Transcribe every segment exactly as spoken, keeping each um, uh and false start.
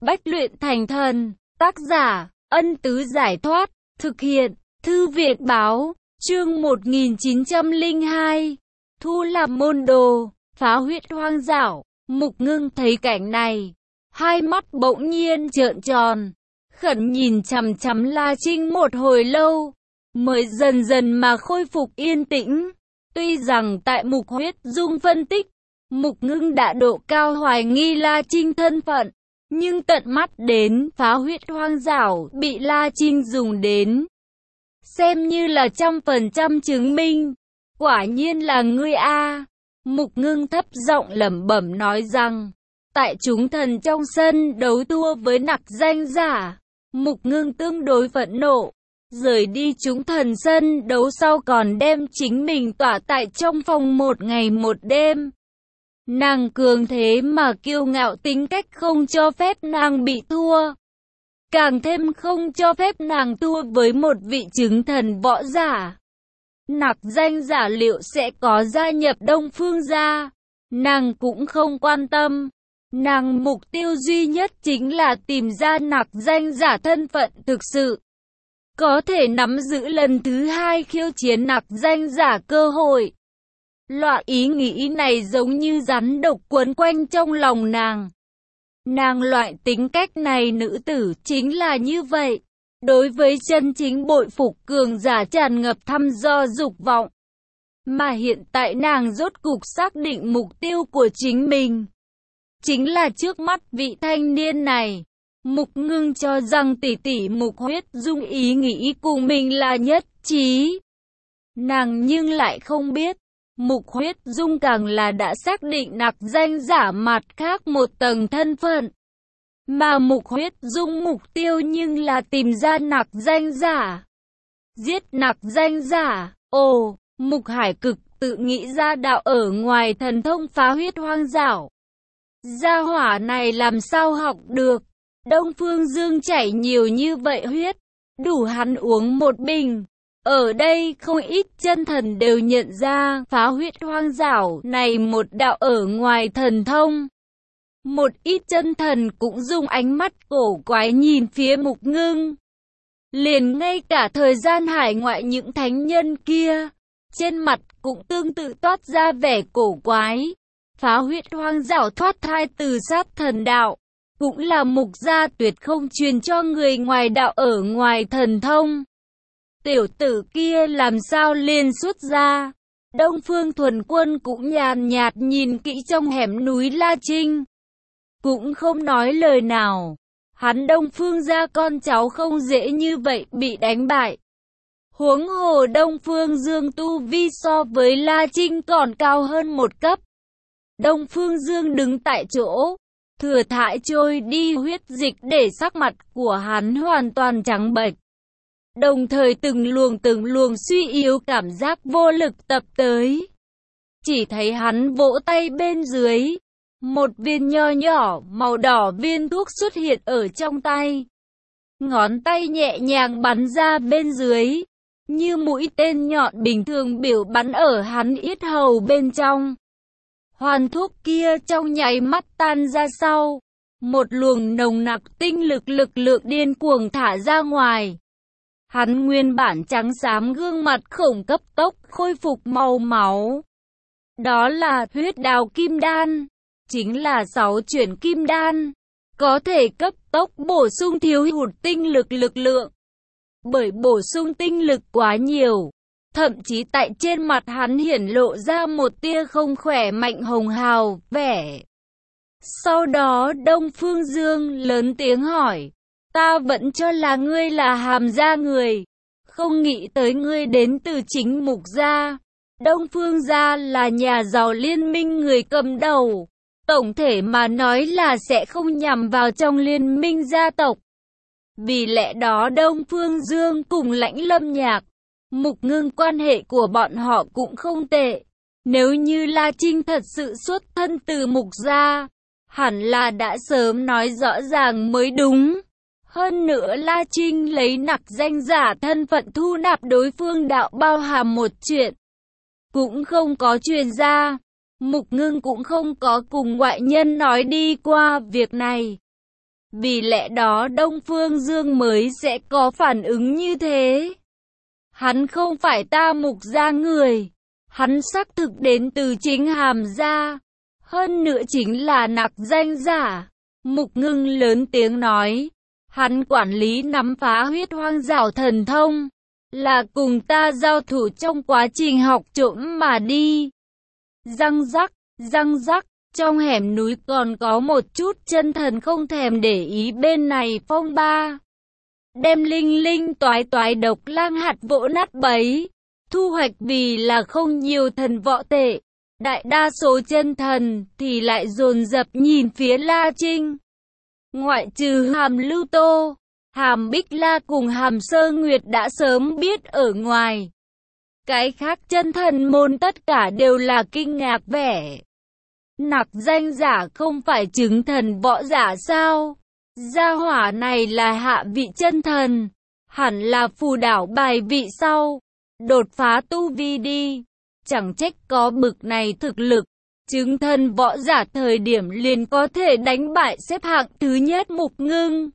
Bách luyện thành thần. Tác giả, Ân Tứ Giải Thoát. Thực hiện, Thư Viện Báo. Chương một nghìn chín trăm lẻ hai. Thu làm môn đồ, phá huyết hoang dảo. Mục Ngưng thấy cảnh này, hai mắt bỗng nhiên trợn tròn, khẩn nhìn chằm chằm La Trinh một hồi lâu, mới dần dần mà khôi phục yên tĩnh. Tuy rằng tại Mục Huyết Dung phân tích, Mục Ngưng đã độ cao hoài nghi La Trinh thân phận, nhưng tận mắt đến phá huyết hoang dảo bị La Trinh dùng đến, xem như là trăm phần trăm chứng minh. Quả nhiên là ngươi a. Mục Ngưng thấp giọng lẩm bẩm nói rằng, tại chúng thần trong sân đấu thua với nặc danh giả, Mục Ngưng tương đối phẫn nộ, rời đi chúng thần sân đấu sau còn đem chính mình tỏa tại trong phòng một ngày một đêm. Nàng cường thế mà kiêu ngạo tính cách không cho phép nàng bị thua, càng thêm không cho phép nàng thua với một vị chứng thần võ giả. Nặc danh giả liệu sẽ có gia nhập Đông Phương gia, nàng cũng không quan tâm. Nàng mục tiêu duy nhất chính là tìm ra nặc danh giả thân phận thực sự, có thể nắm giữ lần thứ hai khiêu chiến nặc danh giả cơ hội. Loại ý nghĩ này giống như rắn độc quấn quanh trong lòng nàng. Nàng loại tính cách này nữ tử chính là như vậy. Đối với chân chính bội phục cường giả tràn ngập thăm dò dục vọng. Mà hiện tại nàng rốt cục xác định mục tiêu của chính mình, chính là trước mắt vị thanh niên này. Mục Ngưng cho rằng tỷ tỷ Mục Huyết Dung ý nghĩ cùng mình là nhất trí. Nàng nhưng lại không biết, Mục Huyết Dung càng là đã xác định nặc danh giả mặt khác một tầng thân phận. Mà Mục Huyết Dung mục tiêu nhưng là tìm ra nặc danh giả, giết nặc danh giả. Ồ, Mục Hải Cực tự nghĩ ra đạo ở ngoài thần thông phá huyết hoang dảo. Gia hỏa này làm sao học được? Đông Phương Dương chảy nhiều như vậy huyết, đủ hắn uống một bình. Ở đây không ít chân thần đều nhận ra phá huyết hoang dảo này một đạo ở ngoài thần thông. Một ít chân thần cũng dùng ánh mắt cổ quái nhìn phía Mục Ngưng. Liền ngay cả thời gian hải ngoại những thánh nhân kia, trên mặt cũng tương tự toát ra vẻ cổ quái. Phá huyết hoang dảo thoát thai từ sát thần đạo, cũng là Mục gia tuyệt không truyền cho người ngoài đạo ở ngoài thần thông. Tiểu tử kia làm sao liền xuất ra? Đông Phương Thuần Quân cũng nhàn nhạt nhìn kỹ trong hẻm núi La Trinh, cũng không nói lời nào. Hắn Đông Phương gia con cháu không dễ như vậy bị đánh bại. Huống hồ Đông Phương Dương tu vi so với La Trinh còn cao hơn một cấp. Đông Phương Dương đứng tại chỗ, thừa thãi trôi đi huyết dịch để sắc mặt của hắn hoàn toàn trắng bệch. Đồng thời từng luồng từng luồng suy yếu cảm giác vô lực tập tới. Chỉ thấy hắn vỗ tay bên dưới, một viên nho nhỏ màu đỏ viên thuốc xuất hiện ở trong tay. Ngón tay nhẹ nhàng bắn ra bên dưới, như mũi tên nhọn bình thường biểu bắn ở hắn yết hầu bên trong. Hoàn thuốc kia trong nháy mắt tan ra sau, một luồng nồng nặc tinh lực lực lượng điên cuồng thả ra ngoài. Hắn nguyên bản trắng xám gương mặt khổng cấp tốc khôi phục màu máu. Đó là huyết đào kim đan, chính là sáu chuyển kim đan, có thể cấp tốc bổ sung thiếu hụt tinh lực lực lượng. Bởi bổ sung tinh lực quá nhiều, thậm chí tại trên mặt hắn hiển lộ ra một tia không khỏe mạnh hồng hào vẻ. Sau đó Đông Phương Dương lớn tiếng hỏi, ta vẫn cho là ngươi là Hàm gia người, không nghĩ tới ngươi đến từ chính Mục gia. Đông Phương gia là nhà giàu liên minh người cầm đầu, tổng thể mà nói là sẽ không nhằm vào trong liên minh gia tộc. Vì lẽ đó Đông Phương Dương cùng Lãnh Lâm Nhạc, Mục Ngưng quan hệ của bọn họ cũng không tệ. Nếu như La Trinh thật sự xuất thân từ Mục gia, hẳn là đã sớm nói rõ ràng mới đúng. Hơn nữa La Trinh lấy nặc danh giả thân phận thu nạp đối phương đạo bao hàm một chuyện, cũng không có truyền ra. Mục Ngưng cũng không có cùng ngoại nhân nói đi qua việc này. Vì lẽ đó Đông Phương Dương mới sẽ có phản ứng như thế. Hắn không phải ta Mục gia người. Hắn xác thực đến từ chính Hàm gia. Hơn nữa chính là nặc danh giả. Mục Ngưng lớn tiếng nói. Hắn quản lý nắm phá huyết hoang dảo thần thông. Là cùng ta giao thủ trong quá trình học trộm mà đi. Răng rắc, răng rắc. Trong hẻm núi còn có một chút chân thần không thèm để ý bên này phong ba. Đem linh linh toái toái độc lang hạt vỗ nát bấy. Thu hoạch vì là không nhiều thần võ tệ. Đại đa số chân thần thì lại dồn dập nhìn phía La Trinh. Ngoại trừ Hàm Lưu Tô, Hàm Bích La cùng Hàm Sơ Nguyệt đã sớm biết ở ngoài. Cái khác chân thần môn tất cả đều là kinh ngạc vẻ. Nặc danh giả không phải chứng thần võ giả sao? Gia hỏa này là hạ vị chân thần, hẳn là phù đảo bài vị sau. Đột phá tu vi đi, chẳng trách có bực này thực lực. Chứng thần võ giả thời điểm liền có thể đánh bại xếp hạng thứ nhất Mục Ngưng.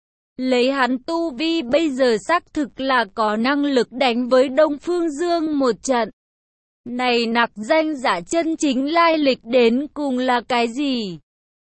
Lấy hắn tu vi bây giờ xác thực là có năng lực đánh với Đông Phương Dương một trận. Này nặc danh giả chân chính lai lịch đến cùng là cái gì?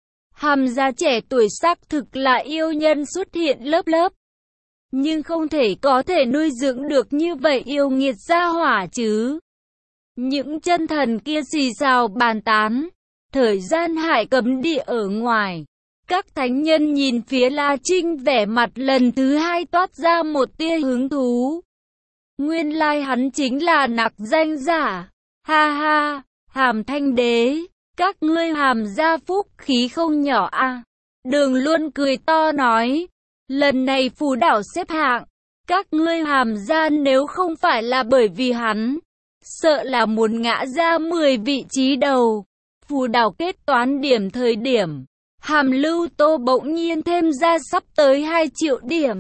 Hàm gia trẻ tuổi xác thực là yêu nhân xuất hiện lớp lớp. Nhưng không thể có thể nuôi dưỡng được như vậy yêu nghiệt gia hỏa chứ. Những chân thần kia xì xào bàn tán. Thời gian hải cấm địa ở ngoài. Các thánh nhân nhìn phía La Trinh vẻ mặt lần thứ hai toát ra một tia hứng thú. Nguyên lai hắn chính là nặc danh giả. Ha ha, Hàm Thanh Đế, các ngươi Hàm gia phúc khí không nhỏ a. Đường Luân cười to nói, lần này phù đảo xếp hạng, các ngươi Hàm gia nếu không phải là bởi vì hắn, sợ là muốn ngã ra mười vị trí đầu. Phù đảo kết toán điểm thời điểm, Hàm Lưu Tô bỗng nhiên thêm ra sắp tới hai triệu điểm.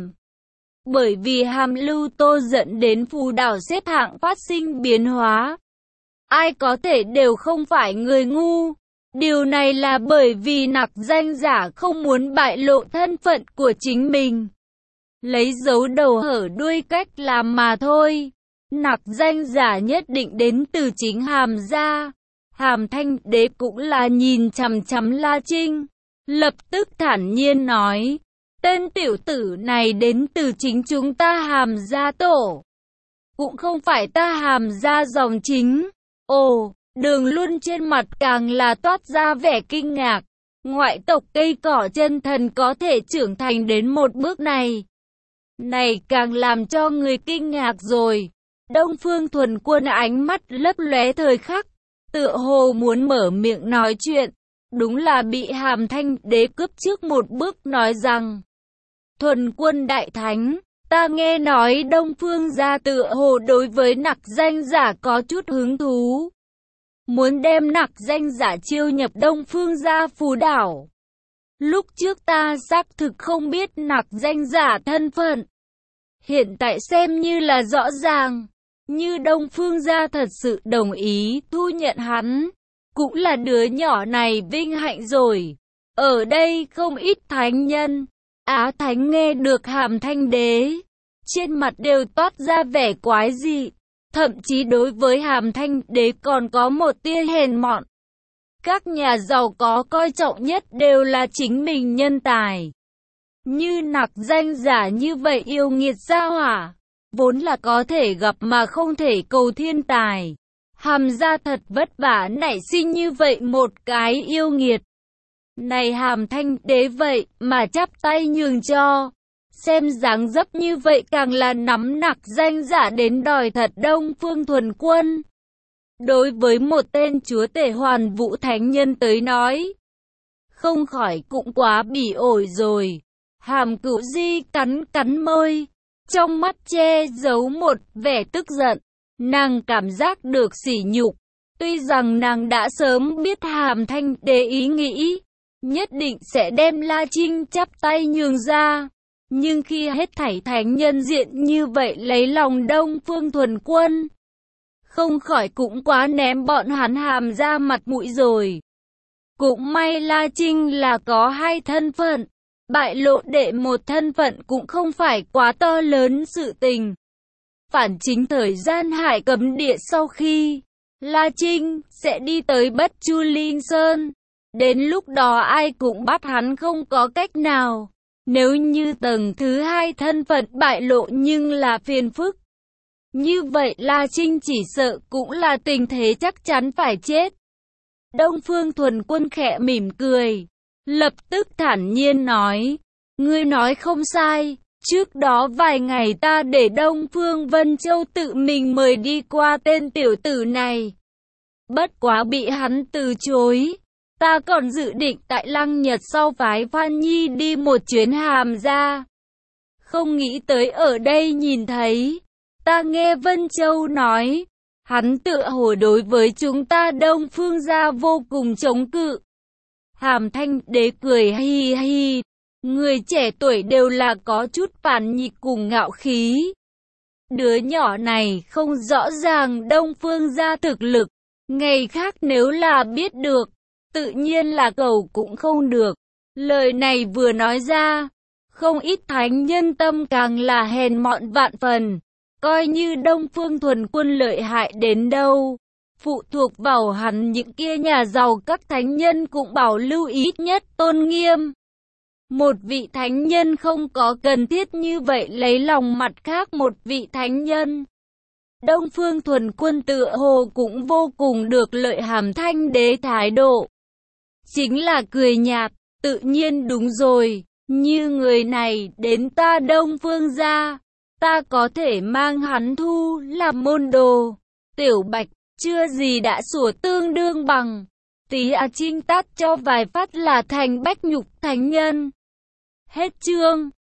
Bởi vì Hàm Lưu Tô dẫn đến phù đảo xếp hạng phát sinh biến hóa. Ai có thể đều không phải người ngu. Điều này là bởi vì nặc danh giả không muốn bại lộ thân phận của chính mình. Lấy dấu đầu hở đuôi cách làm mà thôi. Nặc danh giả nhất định đến từ chính Hàm gia. Hàm Thanh Đế cũng là nhìn chằm chằm La Trinh. Lập tức thản nhiên nói. Tên tiểu tử này đến từ chính chúng ta Hàm gia tổ. Cũng không phải ta Hàm gia dòng chính. Ồ, Đường Luân trên mặt càng là toát ra vẻ kinh ngạc. Ngoại tộc cây cỏ chân thần có thể trưởng thành đến một bước này. Này càng làm cho người kinh ngạc rồi. Đông Phương Thuần Quân ánh mắt lấp lóe thời khắc. Tựa hồ muốn mở miệng nói chuyện. Đúng là bị Hàm Thanh Đế cướp trước một bước nói rằng. Thuần Quân Đại Thánh, ta nghe nói Đông Phương gia tựa hồ đối với nặc danh giả có chút hứng thú. Muốn đem nặc danh giả chiêu nhập Đông Phương gia phù đảo. Lúc trước ta xác thực không biết nặc danh giả thân phận. Hiện tại xem như là rõ ràng. Như Đông Phương gia thật sự đồng ý thu nhận hắn. Cũng là đứa nhỏ này vinh hạnh rồi. Ở đây không ít thánh nhân. Á Thánh nghe được Hàm Thanh Đế. Trên mặt đều toát ra vẻ quái dị. Thậm chí đối với Hàm Thanh Đế còn có một tia hèn mọn. Các nhà giàu có coi trọng nhất đều là chính mình nhân tài. Như nặc danh giả như vậy yêu nghiệt gia hỏa. Vốn là có thể gặp mà không thể cầu thiên tài. Hàm gia thật vất vả nảy sinh như vậy một cái yêu nghiệt. Này Hàm Thanh Đế vậy mà chắp tay nhường cho. Xem dáng dấp như vậy càng là nắm nặc danh giả đến đòi thật Đông Phương Thuần Quân. Đối với một tên chúa tể hoàn vũ thánh nhân tới nói. Không khỏi cũng quá bỉ ổi rồi. Hàm Cửu Di cắn cắn môi. Trong mắt che giấu một vẻ tức giận. Nàng cảm giác được sỉ nhục. Tuy rằng nàng đã sớm biết Hàm Thanh Đế ý nghĩ. Nhất định sẽ đem La Trinh chắp tay nhường ra. Nhưng khi hết thảy thánh nhân diện như vậy lấy lòng Đông Phương Thuần Quân. Không khỏi cũng quá ném bọn hắn Hàm ra mặt mũi rồi. Cũng may La Trinh là có hai thân phận. bại lộ đệ một thân phận cũng không phải quá to lớn sự tình. Phản chính thời gian Hải Cấm Địa sau khi La Trinh sẽ đi tới Bất Chu Linh Sơn. Đến lúc đó ai cũng bắt hắn không có cách nào. Nếu như tầng thứ hai thân phận bại lộ nhưng là phiền phức. Như vậy La Trinh chỉ sợ cũng là tình thế chắc chắn phải chết. Đông Phương Thuần Quân khẽ mỉm cười. Lập tức thản nhiên nói. Ngươi nói không sai. Trước đó vài ngày ta để Đông Phương Vân Châu tự mình mời đi qua tên tiểu tử này. Bất quá bị hắn từ chối. Ta còn dự định tại Lăng Nhật sau phái Phan Nhi đi một chuyến Hàm Gia. Không nghĩ tới ở đây nhìn thấy. Ta nghe Vân Châu nói. Hắn tựa hồ đối với chúng ta Đông Phương gia vô cùng chống cự. Hàm Thanh Đế cười hi hi. Người trẻ tuổi đều là có chút phản nghịch cùng ngạo khí. Đứa nhỏ này không rõ ràng Đông Phương gia thực lực. Ngày khác nếu là biết được, tự nhiên là cầu cũng không được. Lời này vừa nói ra, không ít thánh nhân tâm càng là hèn mọn vạn phần. Coi như Đông Phương Thuần Quân lợi hại đến đâu, phụ thuộc vào hắn những kia nhà giàu các thánh nhân cũng bảo lưu ít nhất tôn nghiêm. Một vị thánh nhân không có cần thiết như vậy lấy lòng mặt khác một vị thánh nhân. Đông Phương Thuần Quân tựa hồ cũng vô cùng được lợi Hàm Thanh Đế thái độ. Chính là cười nhạt, tự nhiên đúng rồi, như người này đến ta Đông Phương gia, ta có thể mang hắn thu làm môn đồ. Tiểu Bạch, chưa gì đã sủa tương đương bằng. Tí A Trinh tát cho vài phát là thành Bách Nhục thánh nhân. Hết chương.